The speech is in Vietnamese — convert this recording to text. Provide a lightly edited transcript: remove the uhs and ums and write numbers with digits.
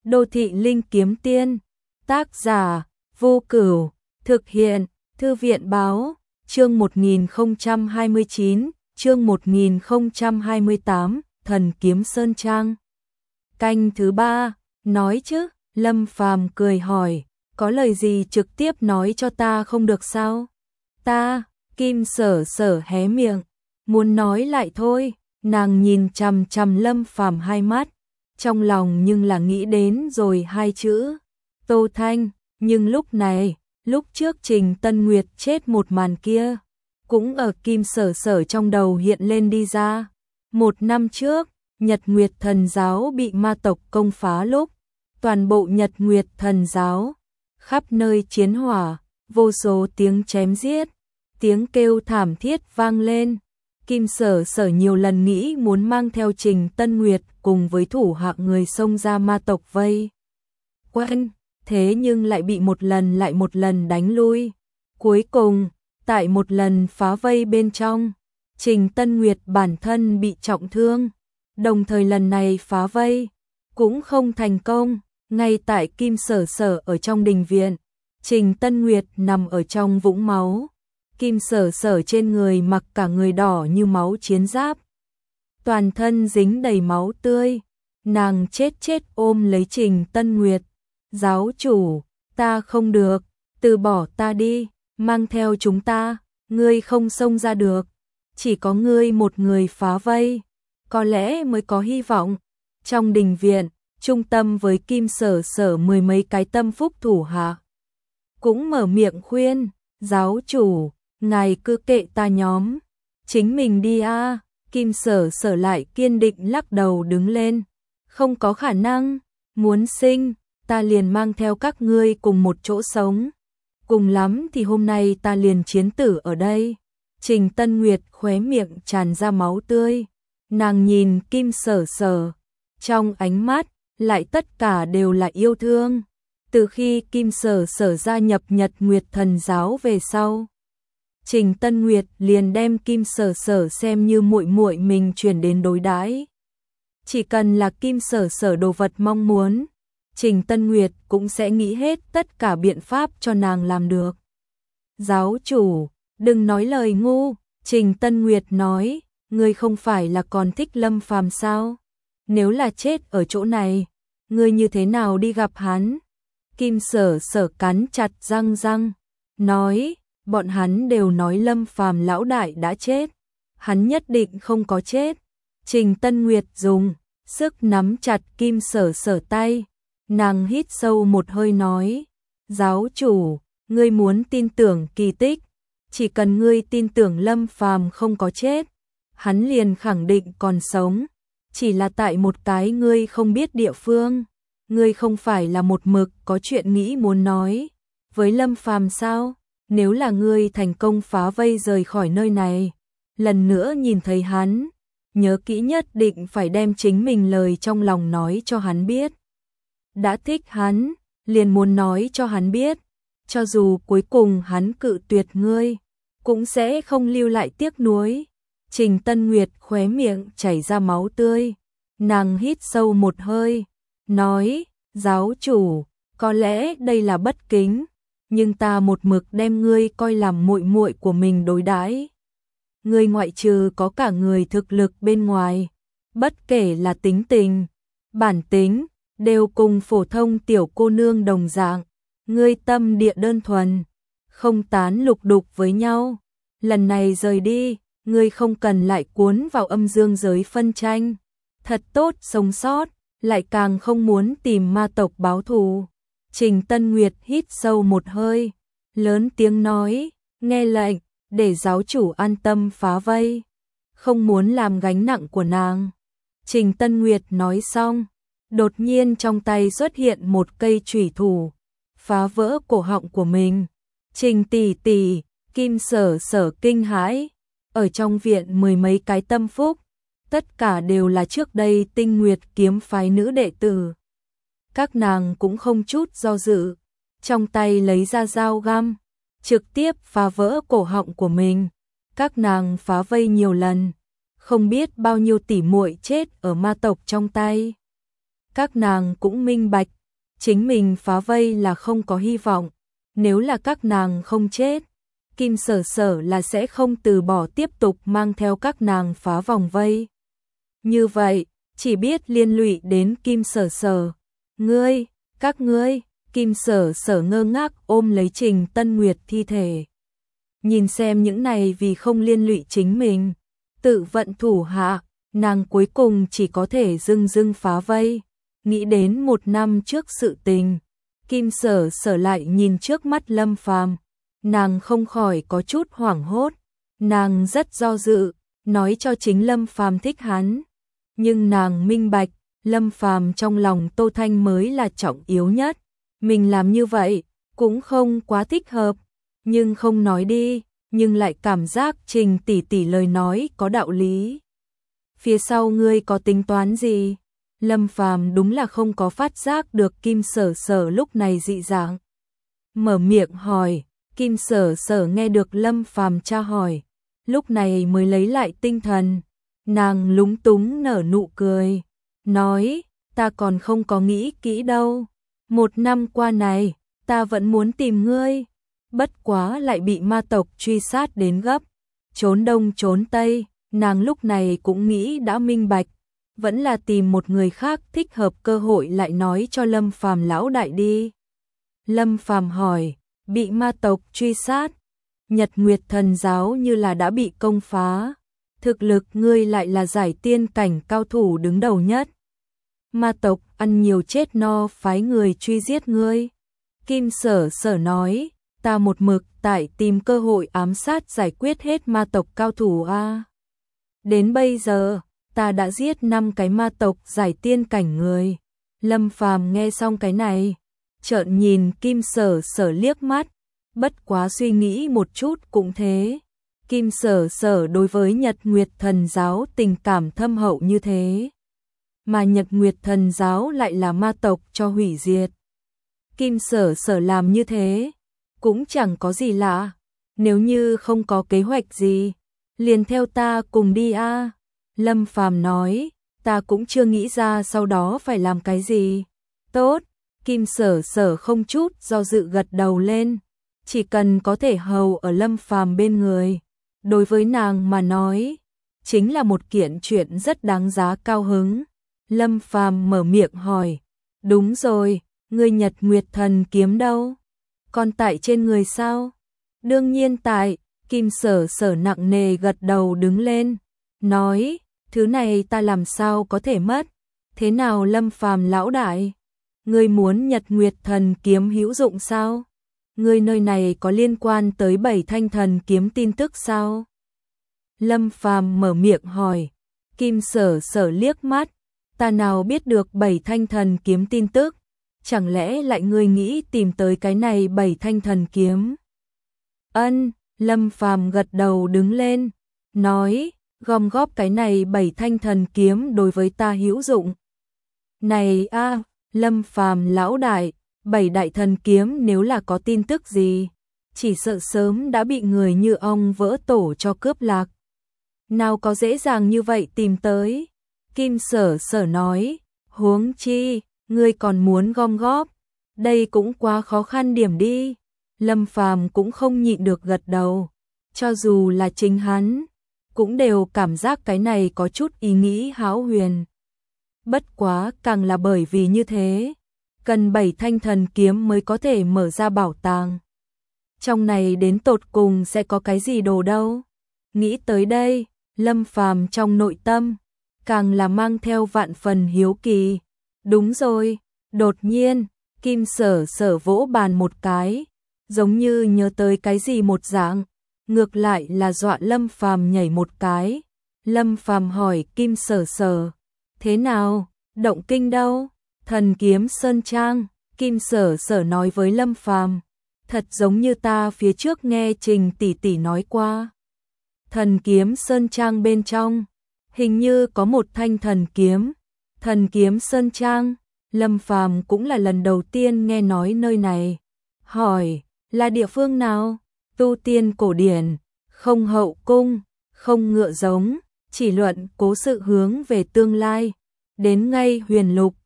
Đô thị linh kiếm tiên. Tác giả Vô Cửu. Thực hiện Thư viện báo. Chương 1029, chương 1028, Thần Kiếm Sơn Trang. Canh thứ 3, nói chứ, Lâm Phàm cười hỏi, có lời gì trực tiếp nói cho ta không được sao? Ta, Kim Sở Sở hé miệng, muốn nói lại thôi, nàng nhìn chằm chằm Lâm Phàm hai mắt, trong lòng nhưng là nghĩ đến rồi hai chữ, Tô Thanh, nhưng lúc này, lúc trước Trình Tân Nguyệt chết một màn kia, cũng ở Kim Sở Sở trong đầu hiện lên đi ra. Một năm trước, Nhật Nguyệt Thần Giáo bị ma tộc công phá lúc, toàn bộ Nhật Nguyệt Thần Giáo, khắp nơi chiến hỏa, vô số tiếng chém giết, tiếng kêu thảm thiết vang lên. Kim Sở Sở nhiều lần nghĩ muốn mang theo Trình Tân Nguyệt cùng với thủ hạ người xông ra ma tộc vây quanh, thế nhưng lại bị một lần lại một lần đánh lui. Cuối cùng, tại một lần phá vây bên trong, Trình Tân Nguyệt bản thân bị trọng thương, đồng thời lần này phá vây cũng không thành công. Ngay tại Kim Sở Sở ở trong đình viện, Trình Tân Nguyệt nằm ở trong vũng máu. Kim Sở Sở trên người mặc cả người đỏ như máu chiến giáp, toàn thân dính đầy máu tươi. Nàng chết ôm lấy Trình Tân Nguyệt. Giáo chủ, ta không được, từ bỏ ta đi, mang theo chúng ta, ngươi không xông ra được. Chỉ có ngươi một người phá vây, có lẽ mới có hy vọng. Trong đình viện, trung tâm với Kim Sở Sở mười mấy cái tâm phúc thủ hạ cũng mở miệng khuyên, giáo chủ, ngài cứ kệ ta nhóm, chính mình đi a. Kim Sở Sở lại kiên định lắc đầu đứng lên, không có khả năng, muốn sinh, ta liền mang theo các ngươi cùng một chỗ sống, cùng lắm thì hôm nay ta liền chiến tử ở đây. Trình Tân Nguyệt khóe miệng tràn ra máu tươi, nàng nhìn Kim Sở Sở, trong ánh mắt lại tất cả đều là yêu thương. Từ khi Kim Sở Sở gia nhập Nhật Nguyệt Thần Giáo về sau, Trình Tân Nguyệt liền đem Kim Sở Sở xem như muội muội mình chuyển đến đối đãi. Chỉ cần là Kim Sở Sở đồ vật mong muốn, Trình Tân Nguyệt cũng sẽ nghĩ hết tất cả biện pháp cho nàng làm được. Giáo chủ, đừng nói lời ngu, Trình Tân Nguyệt nói, ngươi không phải là còn thích Lâm Phàm sao? Nếu là chết ở chỗ này, ngươi như thế nào đi gặp hắn? Kim Sở Sở cắn chặt răng, nói, bọn hắn đều nói Lâm Phàm lão đại đã chết, hắn nhất định không có chết. Trình Tân Nguyệt dùng sức nắm chặt Kim Sở Sở tay, nàng hít sâu một hơi nói, giáo chủ, ngươi muốn tin tưởng kỳ tích, chỉ cần ngươi tin tưởng Lâm Phàm không có chết, hắn liền khẳng định còn sống, chỉ là tại một cái ngươi không biết địa phương. Ngươi không phải là một mực có chuyện nghĩ muốn nói với Lâm Phàm sao? Nếu là ngươi thành công phá vây rời khỏi nơi này, lần nữa nhìn thấy hắn, nhớ kỹ nhất định phải đem chính mình lời trong lòng nói cho hắn biết. Đã thích hắn, liền muốn nói cho hắn biết, cho dù cuối cùng hắn cự tuyệt ngươi, cũng sẽ không lưu lại tiếc nuối. Trình Tân Nguyệt khóe miệng chảy ra máu tươi, nàng hít sâu một hơi, nói, giáo chủ, có lẽ đây là bất kính, nhưng ta một mực đem ngươi coi làm muội muội của mình đối đãi. Ngươi ngoại trừ có cả người thực lực bên ngoài, bất kể là tính tình, bản tính, đều cùng phổ thông tiểu cô nương đồng dạng. Ngươi tâm địa đơn thuần, không tán lục đục với nhau. Lần này rời đi, ngươi không cần lại cuốn vào âm dương giới phân tranh. Thật tốt sống sót, lại càng không muốn tìm ma tộc báo thù. Trình Tân Nguyệt hít sâu một hơi, lớn tiếng nói, nghe lệnh, để giáo chủ an tâm phá vây, không muốn làm gánh nặng của nàng. Trình Tân Nguyệt nói xong, đột nhiên trong tay xuất hiện một cây chủy thủ, phá vỡ cổ họng của mình. Trình tỷ tỷ, Kim Sở Sở kinh hãi, ở trong viện mười mấy cái tâm phúc, tất cả đều là trước đây Tinh Nguyệt kiếm phái nữ đệ tử. Các nàng cũng không chút do dự, trong tay lấy ra dao găm, trực tiếp phá vỡ cổ họng của mình. Các nàng phá vây nhiều lần, không biết bao nhiêu tỷ muội chết ở ma tộc trong tay. Các nàng cũng minh bạch, chính mình phá vây là không có hy vọng, nếu là các nàng không chết, Kim Sở Sở là sẽ không từ bỏ tiếp tục mang theo các nàng phá vòng vây. Như vậy, chỉ biết liên lụy đến Kim Sở Sở. Các ngươi, Kim Sở Sở ngơ ngác ôm lấy Trình Tân Nguyệt thi thể. Nhìn xem những này vì không liên lụy chính mình, tự vận thủ hạ, nàng cuối cùng chỉ có thể dưng phá vây. Nghĩ đến 1 năm trước sự tình, Kim Sở Sở lại nhìn trước mắt Lâm Phàm, nàng không khỏi có chút hoảng hốt, nàng rất do dự, nói cho chính Lâm Phàm thích hắn, nhưng nàng minh bạch, Lâm Phàm trong lòng Tô Thanh mới là trọng yếu nhất, mình làm như vậy cũng không quá thích hợp, nhưng không nói đi, nhưng lại cảm giác Trình tỷ tỷ lời nói có đạo lý. Phía sau ngươi có tính toán gì? Lâm Phàm đúng là không có phát giác được Kim Sở Sở lúc này dị dạng. Mở miệng hỏi, Kim Sở Sở nghe được Lâm Phàm tra hỏi, lúc này mới lấy lại tinh thần, nàng lúng túng nở nụ cười, nói, ta còn không có nghĩ kỹ đâu, 1 năm qua này, ta vẫn muốn tìm ngươi, bất quá lại bị ma tộc truy sát đến gấp, trốn đông trốn tây, nàng lúc này cũng nghĩ đã minh bạch, vẫn là tìm một người khác thích hợp cơ hội lại nói cho Lâm Phàm lão đại đi. Lâm Phàm hỏi, bị ma tộc truy sát, Nhật Nguyệt Thần giáo như là đã bị công phá, thực lực ngươi lại là giải tiên cảnh cao thủ đứng đầu nhất. Ma tộc ăn nhiều chết no phái người truy giết ngươi. Kim Sở Sở nói, ta một mực tại tìm cơ hội ám sát giải quyết hết ma tộc cao thủ a. Đến bây giờ, ta đã giết 5 cái ma tộc giải tiên cảnh người. Lâm Phàm nghe xong cái này, trợn nhìn Kim Sở Sở liếc mắt, bất quá suy nghĩ một chút cũng thế. Kim Sở Sở đối với Nhật Nguyệt Thần giáo tình cảm thâm hậu như thế, mà Nhật Nguyệt Thần giáo lại là ma tộc cho hủy diệt. Kim Sở Sở làm như thế, cũng chẳng có gì lạ, nếu như không có kế hoạch gì, liền theo ta cùng đi a. Lâm Phàm nói, ta cũng chưa nghĩ ra sau đó phải làm cái gì. Tốt, Kim Sở Sở không chút do dự gật đầu lên, chỉ cần có thể hầu ở Lâm Phàm bên người, đối với nàng mà nói, chính là một kiện chuyện rất đáng giá cao hứng. Lâm Phàm mở miệng hỏi, đúng rồi, ngươi Nhật Nguyệt Thần kiếm đâu? Còn tại trên người sao? Đương nhiên tại, Kim Sở Sở nặng nề gật đầu đứng lên, nói, thứ này ta làm sao có thể mất? Thế nào Lâm Phàm lão đại? Ngươi muốn Nhật Nguyệt Thần kiếm hữu dụng sao? Ngươi nơi này có liên quan tới 7 thanh thần kiếm tin tức sao? Lâm Phàm mở miệng hỏi, Kim Sở Sở liếc mắt, ta nào biết được 7 thanh thần kiếm tin tức, chẳng lẽ lại ngươi nghĩ tìm tới cái này 7 thanh thần kiếm? Ân, Lâm Phàm gật đầu đứng lên, nói, gom góp cái này 7 thanh thần kiếm đối với ta hữu dụng. Này a, Lâm Phàm lão đại, 7 đại thần kiếm nếu là có tin tức gì, chỉ sợ sớm đã bị người như ông vỡ tổ cho cướp lạc. Nào có dễ dàng như vậy tìm tới? Kim Sở Sở nói, huống chi, ngươi còn muốn gom góp, đây cũng quá khó khăn điểm đi. Lâm Phàm cũng không nhịn được gật đầu, cho dù là chính hắn, cũng đều cảm giác cái này có chút ý nghĩ hão huyền. Bất quá càng là bởi vì như thế, cần 7 thanh thần kiếm mới có thể mở ra bảo tàng. Trong này đến tột cùng sẽ có cái gì đồ đâu? Nghĩ tới đây, Lâm Phàm trong nội tâm càng là mang theo vạn phần hiếu kỳ. Đúng rồi, đột nhiên, Kim Sở Sở vỗ bàn một cái, giống như nhớ tới cái gì một dạng, ngược lại là dọa Lâm Phàm nhảy một cái. Lâm Phàm hỏi Kim Sở Sở, thế nào, động kinh đâu? Thần kiếm Sơn Trang, Kim Sở Sở nói với Lâm Phàm, thật giống như ta phía trước nghe Trình tỷ tỷ nói qua. Thần kiếm Sơn Trang bên trong, hình như có một thanh thần kiếm. Thần kiếm Sơn Trang, Lâm Phàm cũng là lần đầu tiên nghe nói nơi này. Hỏi, là địa phương nào? Tu tiên cổ điển, không hậu cung, không ngựa giống, chỉ luận cố sự hướng về tương lai. Đến ngay huyền lục,